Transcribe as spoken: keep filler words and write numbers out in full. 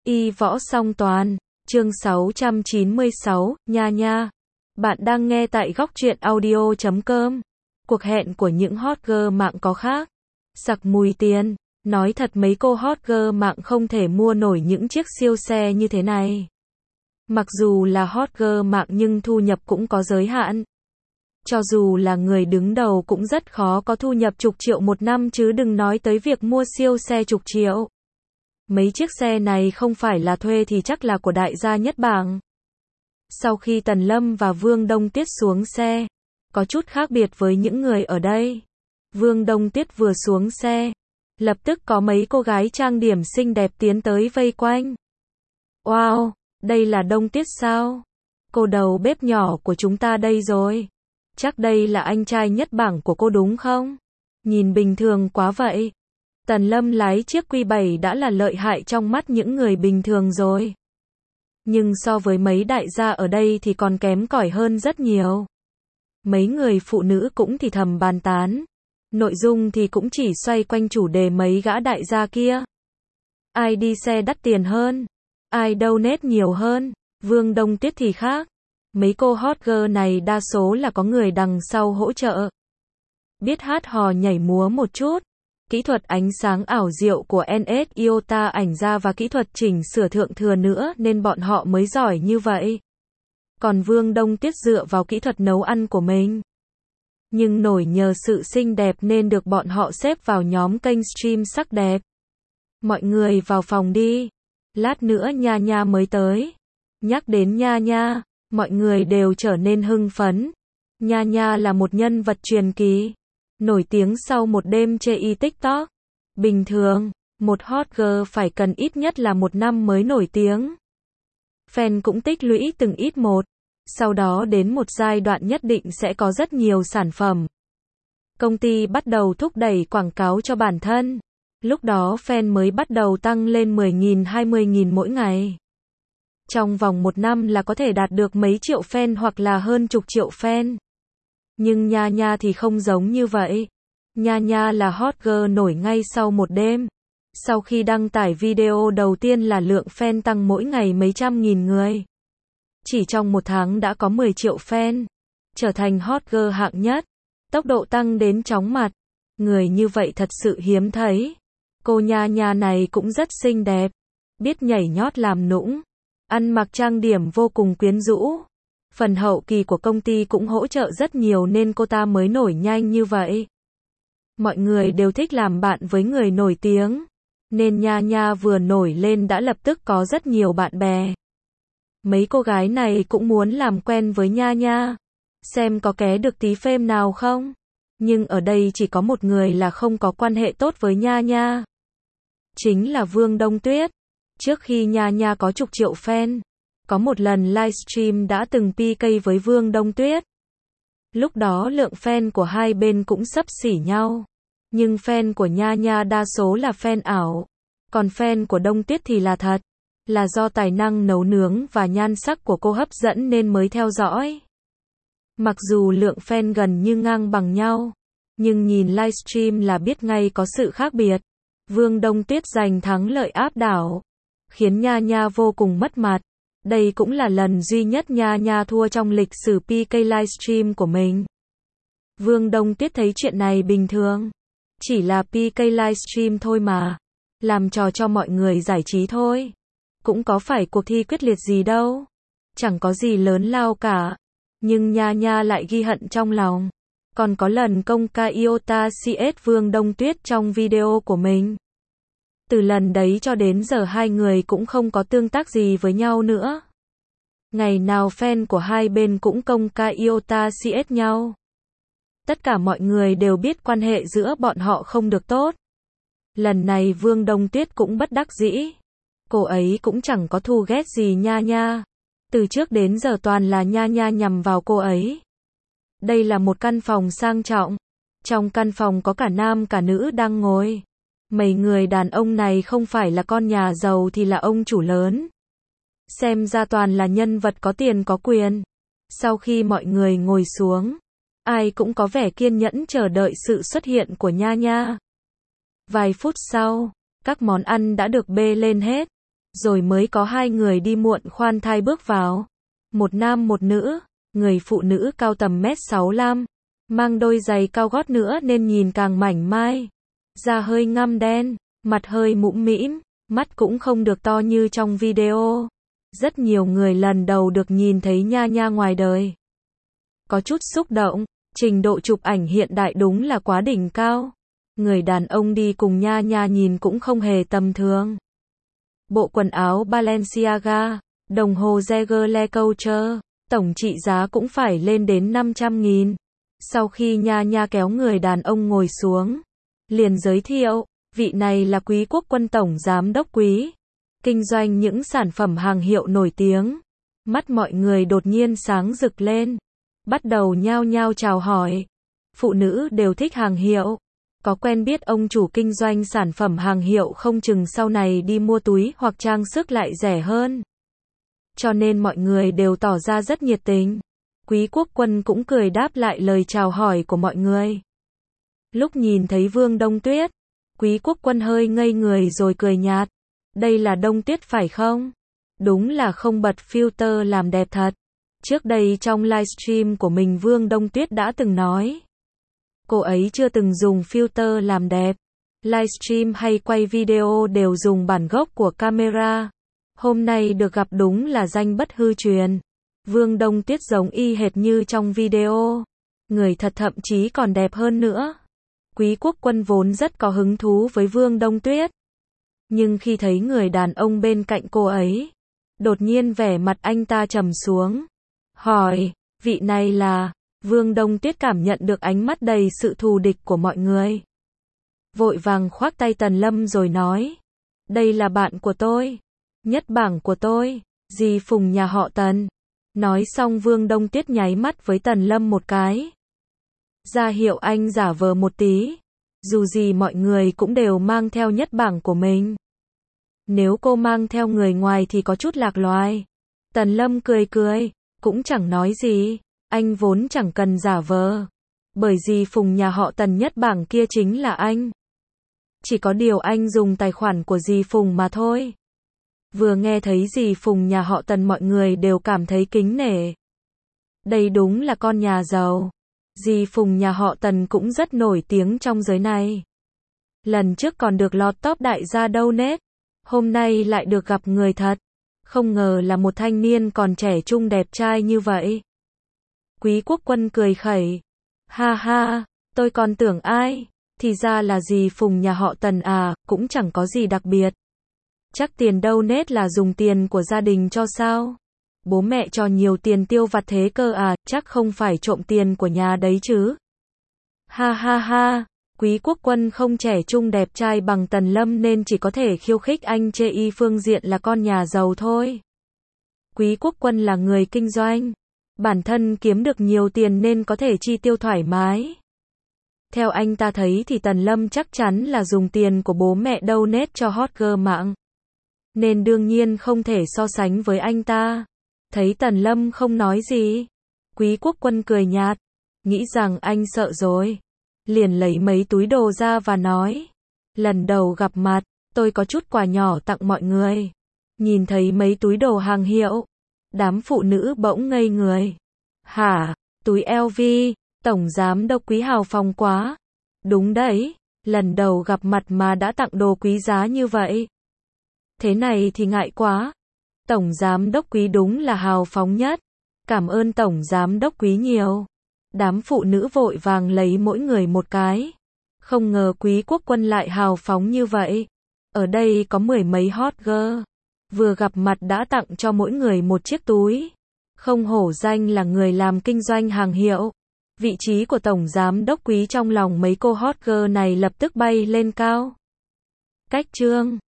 Y võ song toàn, chương sáu trăm chín mươi sáu, nha nha. Bạn đang nghe tại góc truyện audio chấm com. Cuộc hẹn của những hot girl mạng có khác. Sặc mùi tiền. Nói thật mấy cô hot girl mạng không thể mua nổi những chiếc siêu xe như thế này. Mặc dù là hot girl mạng nhưng thu nhập cũng có giới hạn. Cho dù là người đứng đầu cũng rất khó có thu nhập chục triệu một năm chứ đừng nói tới việc mua siêu xe chục triệu. Mấy chiếc xe này không phải là thuê thì chắc là của đại gia nhất bảng. Sau khi Tần Lâm và Vương Đông Tuyết xuống xe, có chút khác biệt với những người ở đây. Vương Đông Tuyết vừa xuống xe, lập tức có mấy cô gái trang điểm xinh đẹp tiến tới vây quanh. Wow, đây là Đông Tuyết sao? Cô đầu bếp nhỏ của chúng ta đây rồi. Chắc đây là anh trai nhất bảng của cô đúng không? Nhìn bình thường quá vậy. Tần Lâm lái chiếc Q bảy đã là lợi hại trong mắt những người bình thường rồi. Nhưng so với mấy đại gia ở đây thì còn kém cỏi hơn rất nhiều. Mấy người phụ nữ cũng thì thầm bàn tán. Nội dung thì cũng chỉ xoay quanh chủ đề mấy gã đại gia kia. Ai đi xe đắt tiền hơn? Ai donate nhiều hơn? Vương Đông Tuyết thì khác. Mấy cô hot girl này đa số là có người đằng sau hỗ trợ. Biết hát hò nhảy múa một chút. Kỹ thuật ánh sáng ảo diệu của en ét Iota ảnh ra và kỹ thuật chỉnh sửa thượng thừa nữa nên bọn họ mới giỏi như vậy. Còn Vương Đông Tuyết dựa vào kỹ thuật nấu ăn của mình. Nhưng nổi nhờ sự xinh đẹp nên được bọn họ xếp vào nhóm kênh stream sắc đẹp. Mọi người vào phòng đi. Lát nữa nha nha mới tới. Nhắc đến nha nha, mọi người đều trở nên hưng phấn. Nha nha là một nhân vật truyền kỳ. Nổi tiếng sau một đêm chê y TikTok. Bình thường, một hot girl phải cần ít nhất là một năm mới nổi tiếng. Fan cũng tích lũy từng ít một. Sau đó đến một giai đoạn nhất định sẽ có rất nhiều sản phẩm. Công ty bắt đầu thúc đẩy quảng cáo cho bản thân. Lúc đó fan mới bắt đầu tăng lên mười nghìn hai mươi nghìn mỗi ngày. Trong vòng một năm là có thể đạt được mấy triệu fan hoặc là hơn chục triệu fan. Nhưng nha nha thì không giống như vậy. Nha nha là hot girl nổi ngay sau một đêm. Sau khi đăng tải video đầu tiên là lượng fan tăng mỗi ngày mấy trăm nghìn người. Chỉ trong một tháng đã có mười triệu fan. Trở thành hot girl hạng nhất. Tốc độ tăng đến chóng mặt. Người như vậy thật sự hiếm thấy. Cô nha nha này cũng rất xinh đẹp. Biết nhảy nhót làm nũng. Ăn mặc trang điểm vô cùng quyến rũ. Phần hậu kỳ của công ty cũng hỗ trợ rất nhiều nên cô ta mới nổi nhanh như vậy. Mọi người đều thích làm bạn với người nổi tiếng. Nên nha nha vừa nổi lên đã lập tức có rất nhiều bạn bè. Mấy cô gái này cũng muốn làm quen với nha nha. Xem có ké được tí fame nào không. Nhưng ở đây chỉ có một người là không có quan hệ tốt với nha nha. Chính là Vương Đông Tuyết. Trước khi nha nha có chục triệu fan. Có một lần livestream đã từng pê ca với Vương Đông Tuyết. Lúc đó lượng fan của hai bên cũng xấp xỉ nhau. Nhưng fan của nha nha đa số là fan ảo. Còn fan của Đông Tuyết thì là thật. Là do tài năng nấu nướng và nhan sắc của cô hấp dẫn nên mới theo dõi. Mặc dù lượng fan gần như ngang bằng nhau. Nhưng nhìn livestream là biết ngay có sự khác biệt. Vương Đông Tuyết giành thắng lợi áp đảo. Khiến nha nha vô cùng mất mặt. Đây cũng là lần duy nhất nha nha thua trong lịch sử pê ca livestream của mình. Vương Đông Tuyết thấy chuyện này bình thường. Chỉ là pê ca livestream thôi mà. Làm trò cho mọi người giải trí thôi. Cũng có phải cuộc thi quyết liệt gì đâu. Chẳng có gì lớn lao cả. Nhưng nha nha lại ghi hận trong lòng. Còn có lần công ca Iota xê ét Vương Đông Tuyết trong video của mình. Từ lần đấy cho đến giờ hai người cũng không có tương tác gì với nhau nữa. Ngày nào fan của hai bên cũng công ca Iota xê ét nhau. Tất cả mọi người đều biết quan hệ giữa bọn họ không được tốt. Lần này Vương Đông Tuyết cũng bất đắc dĩ. Cô ấy cũng chẳng có thù ghét gì nha nha. Từ trước đến giờ toàn là nha nha nhằm vào cô ấy. Đây là một căn phòng sang trọng. Trong căn phòng có cả nam cả nữ đang ngồi. Mấy người đàn ông này không phải là con nhà giàu thì là ông chủ lớn. Xem ra toàn là nhân vật có tiền có quyền. Sau khi mọi người ngồi xuống, ai cũng có vẻ kiên nhẫn chờ đợi sự xuất hiện của nha nha. Vài phút sau, các món ăn đã được bê lên hết. rồi mới có hai người đi muộn khoan thai bước vào. Một nam một nữ, người phụ nữ cao tầm mét sáu lăm, mang đôi giày cao gót nữa nên nhìn càng mảnh mai. Da hơi ngăm đen, mặt hơi mũm mĩm, mắt cũng không được to như trong video. Rất nhiều người lần đầu được nhìn thấy Nha Nha ngoài đời. Có chút xúc động, trình độ chụp ảnh hiện đại đúng là quá đỉnh cao. Người đàn ông đi cùng Nha Nha nhìn cũng không hề tầm thường. Bộ quần áo Balenciaga, đồng hồ Jaeger LeCoultre, tổng trị giá cũng phải lên đến năm trăm nghìn. Sau khi Nha Nha kéo người đàn ông ngồi xuống, liền giới thiệu, vị này là Quý Quốc Quân Tổng Giám Đốc Quý, kinh doanh những sản phẩm hàng hiệu nổi tiếng. Mắt mọi người đột nhiên sáng rực lên, bắt đầu nhao nhao chào hỏi. Phụ nữ đều thích hàng hiệu, có quen biết ông chủ kinh doanh sản phẩm hàng hiệu không chừng sau này đi mua túi hoặc trang sức lại rẻ hơn. Cho nên mọi người đều tỏ ra rất nhiệt tình. Quý Quốc Quân cũng cười đáp lại lời chào hỏi của mọi người. Lúc nhìn thấy Vương Đông Tuyết, Quý Quốc Quân hơi ngây người rồi cười nhạt. Đây là Đông Tuyết phải không? Đúng là không bật filter làm đẹp thật. Trước đây trong livestream của mình Vương Đông Tuyết đã từng nói, cô ấy chưa từng dùng filter làm đẹp. Livestream hay quay video đều dùng bản gốc của camera. Hôm nay được gặp đúng là danh bất hư truyền. Vương Đông Tuyết giống y hệt như trong video. Người thật thậm chí còn đẹp hơn nữa. Quý Quốc Quân vốn rất có hứng thú với Vương Đông Tuyết. Nhưng khi thấy người đàn ông bên cạnh cô ấy, đột nhiên vẻ mặt anh ta trầm xuống. Hỏi, vị này là... Vương Đông Tuyết cảm nhận được ánh mắt đầy sự thù địch của mọi người. Vội vàng khoác tay Tần Lâm rồi nói. Đây là bạn của tôi. Nhất bảng của tôi. Dì Phùng nhà họ Tần. Nói xong Vương Đông Tuyết nháy mắt với Tần Lâm một cái. Ra hiệu anh giả vờ một tí. Dù gì mọi người cũng đều mang theo nhất bảng của mình. Nếu cô mang theo người ngoài thì có chút lạc loài. Tần Lâm cười cười, cũng chẳng nói gì. Anh vốn chẳng cần giả vờ. Bởi dì Phùng nhà họ Tần nhất bảng kia chính là anh. Chỉ có điều anh dùng tài khoản của dì Phùng mà thôi. Vừa nghe thấy dì Phùng nhà họ Tần mọi người đều cảm thấy kính nể. Đây đúng là con nhà giàu. Dì Phùng nhà họ Tần cũng rất nổi tiếng trong giới này. Lần trước còn được lọt top đại gia donate. Hôm nay lại được gặp người thật. Không ngờ là một thanh niên còn trẻ trung đẹp trai như vậy. Quý Quốc Quân cười khẩy. Ha ha, tôi còn tưởng ai, thì ra là dì Phùng nhà họ Tần à, cũng chẳng có gì đặc biệt. Chắc tiền donate là dùng tiền của gia đình cho sao? Bố mẹ cho nhiều tiền tiêu vặt thế cơ à, chắc không phải trộm tiền của nhà đấy chứ. Ha ha ha, Quý Quốc Quân không trẻ trung đẹp trai bằng Tần Lâm nên chỉ có thể khiêu khích anh chê y phương diện là con nhà giàu thôi. Quý Quốc Quân là người kinh doanh. Bản thân kiếm được nhiều tiền nên có thể chi tiêu thoải mái. Theo anh ta thấy thì Tần Lâm chắc chắn là dùng tiền của bố mẹ donate cho hot girl mạng. Nên đương nhiên không thể so sánh với anh ta. Thấy Tần Lâm không nói gì, Quý Quốc Quân cười nhạt, nghĩ rằng anh sợ rồi. Liền lấy mấy túi đồ ra và nói, lần đầu gặp mặt, tôi có chút quà nhỏ tặng mọi người. Nhìn thấy mấy túi đồ hàng hiệu, đám phụ nữ bỗng ngây người. Hả, túi L V, Tổng Giám Đốc Quý hào phóng quá. Đúng đấy, lần đầu gặp mặt mà đã tặng đồ quý giá như vậy. Thế này thì ngại quá. Tổng Giám Đốc Quý đúng là hào phóng nhất. Cảm ơn Tổng Giám Đốc Quý nhiều. Đám phụ nữ vội vàng lấy mỗi người một cái. Không ngờ Quý Quốc Quân lại hào phóng như vậy. Ở đây có mười mấy hot girl. Vừa gặp mặt đã tặng cho mỗi người một chiếc túi. Không hổ danh là người làm kinh doanh hàng hiệu. Vị trí của Tổng Giám Đốc Quý trong lòng mấy cô hot girl này lập tức bay lên cao. Cách chương